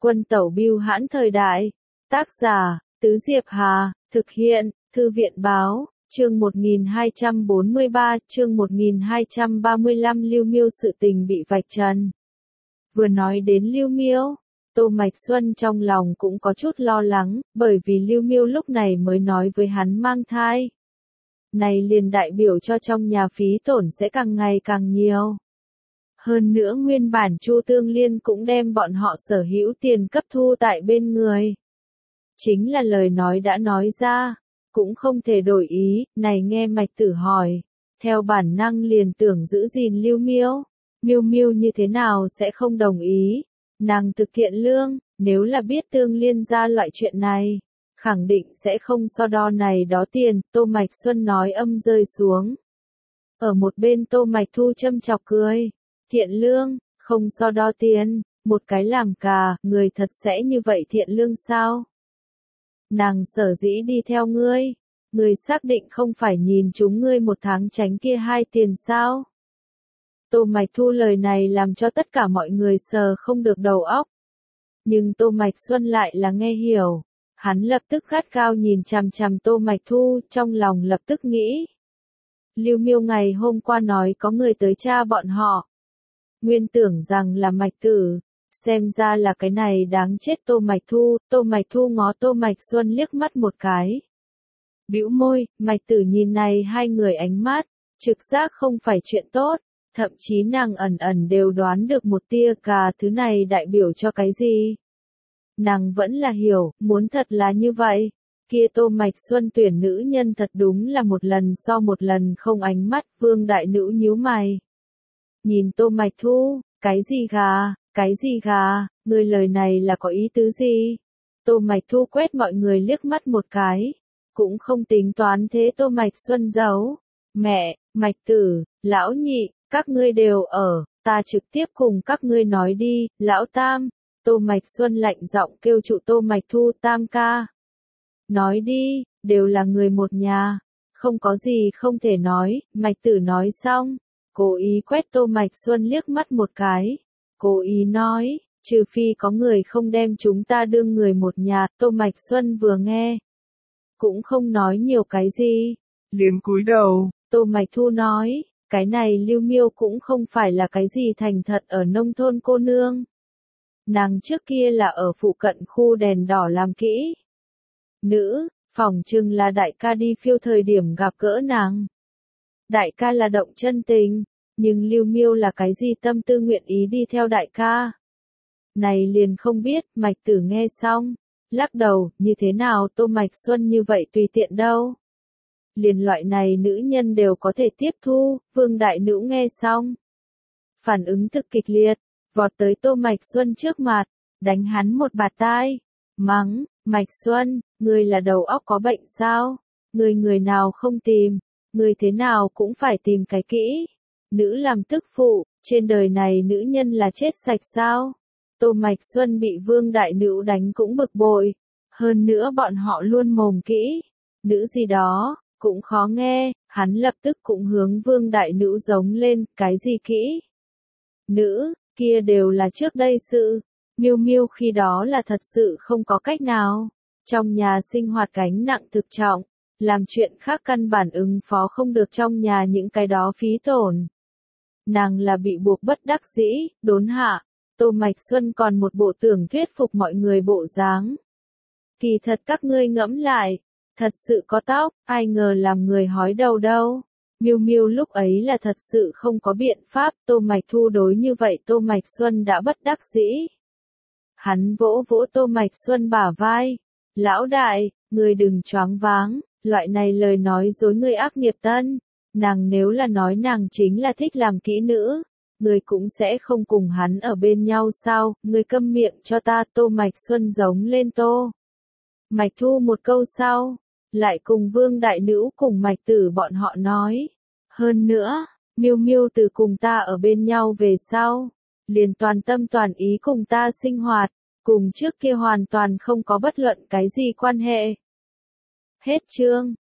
Quân tẩu bưu hãn thời đại. Tác giả, Tứ Diệp Hà, thực hiện, Thư viện báo, chương 1243, chương 1235 Lưu Miêu sự tình bị vạch trần. Vừa nói đến Lưu Miêu, Tô Mạch Xuân trong lòng cũng có chút lo lắng, bởi vì Lưu Miêu lúc này mới nói với hắn mang thai. Này liền đại biểu cho trong nhà phí tổn sẽ càng ngày càng nhiều. Hơn nữa nguyên bản Chu Tương Liên cũng đem bọn họ sở hữu tiền cấp thu tại bên người. Chính là lời nói đã nói ra, cũng không thể đổi ý, này nghe Mạch Tử hỏi. Theo bản năng liền tưởng giữ gìn Lưu Miêu. Miêu Miêu như thế nào sẽ không đồng ý. Nàng thực hiện lương, nếu là biết Tương Liên ra loại chuyện này, khẳng định sẽ không so đo này đó tiền, Tô Mạch Xuân nói âm rơi xuống. Ở một bên Tô Mạch Thu châm chọc cười. Thiện lương, không so đo tiền, một cái làm cà, người thật sẽ như vậy thiện lương sao? Nàng sở dĩ đi theo ngươi xác định không phải nhìn chúng ngươi một tháng tránh kia hai tiền sao? Tô Mạch Thu lời này làm cho tất cả mọi người sờ không được đầu óc. Nhưng Tô Mạch Xuân lại là nghe hiểu. Hắn lập tức gắt gao nhìn chằm chằm Tô Mạch Thu, trong lòng lập tức nghĩ. Lưu Miêu ngày hôm qua nói có người tới tra bọn họ. Nguyên tưởng rằng là Mạch Tử, xem ra là cái này đáng chết Tô Mạch Thu ngó Tô Mạch Xuân liếc mắt một cái. Bĩu môi, Mạch Tử nhìn này hai người ánh mắt, trực giác không phải chuyện tốt, thậm chí nàng ẩn ẩn đều đoán được một tia cà thứ này đại biểu cho cái gì. Nàng vẫn là hiểu, muốn thật là như vậy, kia Tô Mạch Xuân tuyển nữ nhân thật đúng là một lần so một lần không ánh mắt, Vương đại nữ nhíu mày. Nhìn Tô Mạch Thu, cái gì gà, người lời này là có ý tứ gì? Tô Mạch Thu quét mọi người liếc mắt một cái, cũng không tính toán thế Tô Mạch Xuân giấu. Mẹ, Mạch Tử, lão nhị, các ngươi đều ở, ta trực tiếp cùng các ngươi nói đi, lão tam. Tô Mạch Xuân lạnh giọng kêu trụ Tô Mạch Thu, tam ca. Nói đi, đều là người một nhà, không có gì không thể nói, Mạch Tử nói xong. Cố ý quét Tô Mạch Xuân liếc mắt một cái. Cố ý nói, trừ phi có người không đem chúng ta đương người một nhà, Tô Mạch Xuân vừa nghe. Cũng không nói nhiều cái gì. Liền cúi đầu. Tô Mạch Thu nói, cái này Lưu Miêu cũng không phải là cái gì thành thật ở nông thôn cô nương. Nàng trước kia là ở phụ cận khu đèn đỏ làm kỹ. Nữ, phỏng chừng là đại ca đi phiêu thời điểm gặp gỡ nàng. Đại ca là động chân tình, nhưng Lưu Miêu là cái gì tâm tư nguyện ý đi theo đại ca. Này liền không biết, Mạch Tử nghe xong, lắc đầu, như thế nào Tô Mạch Xuân như vậy tùy tiện đâu. Liền loại này nữ nhân đều có thể tiếp thu, Vương đại nữ nghe xong. Phản ứng thực kịch liệt, vọt tới Tô Mạch Xuân trước mặt, đánh hắn một bạt tai, mắng, Mạch Xuân, ngươi là đầu óc có bệnh sao? Người nào không tìm, ngươi thế nào cũng phải tìm cái kỹ. Nữ làm tức phụ, trên đời này nữ nhân là chết sạch sao? Tô Mạch Xuân bị Vương đại nữ đánh cũng bực bội. Hơn nữa bọn họ luôn mồm kỹ. Nữ gì đó, cũng khó nghe, hắn lập tức cũng hướng Vương đại nữ giống lên, cái gì kỹ? Nữ, kia đều là trước đây sự. Miêu Miêu khi đó là thật sự không có cách nào. Trong nhà sinh hoạt gánh nặng thực trọng, làm chuyện khác căn bản ứng phó không được trong nhà những cái đó phí tổn. Nàng là bị buộc bất đắc dĩ, đốn hạ. Tô Mạch Xuân còn một bộ tưởng thuyết phục mọi người bộ dáng. Kỳ thật các ngươi ngẫm lại, thật sự có tóc, ai ngờ làm người hói đầu đâu. Miêu Miêu lúc ấy là thật sự không có biện pháp, Tô Mạch Thu đối như vậy Tô Mạch Xuân đã bất đắc dĩ. Hắn vỗ vỗ Tô Mạch Xuân bả vai. Lão đại, ngươi đừng choáng váng, loại này lời nói dối ngươi ác nghiệp tân. Nàng nếu là nói nàng chính là thích làm kỹ nữ, ngươi cũng sẽ không cùng hắn ở bên nhau sao, ngươi câm miệng cho ta. Tô Mạch Xuân giống lên Tô Mạch Thu một câu sau, lại cùng Vương đại nữ cùng Mạch Tử bọn họ nói. Hơn nữa, Miêu Miêu từ cùng ta ở bên nhau về sau, liền toàn tâm toàn ý cùng ta sinh hoạt, cùng trước kia hoàn toàn không có bất luận cái gì quan hệ. Hết chương.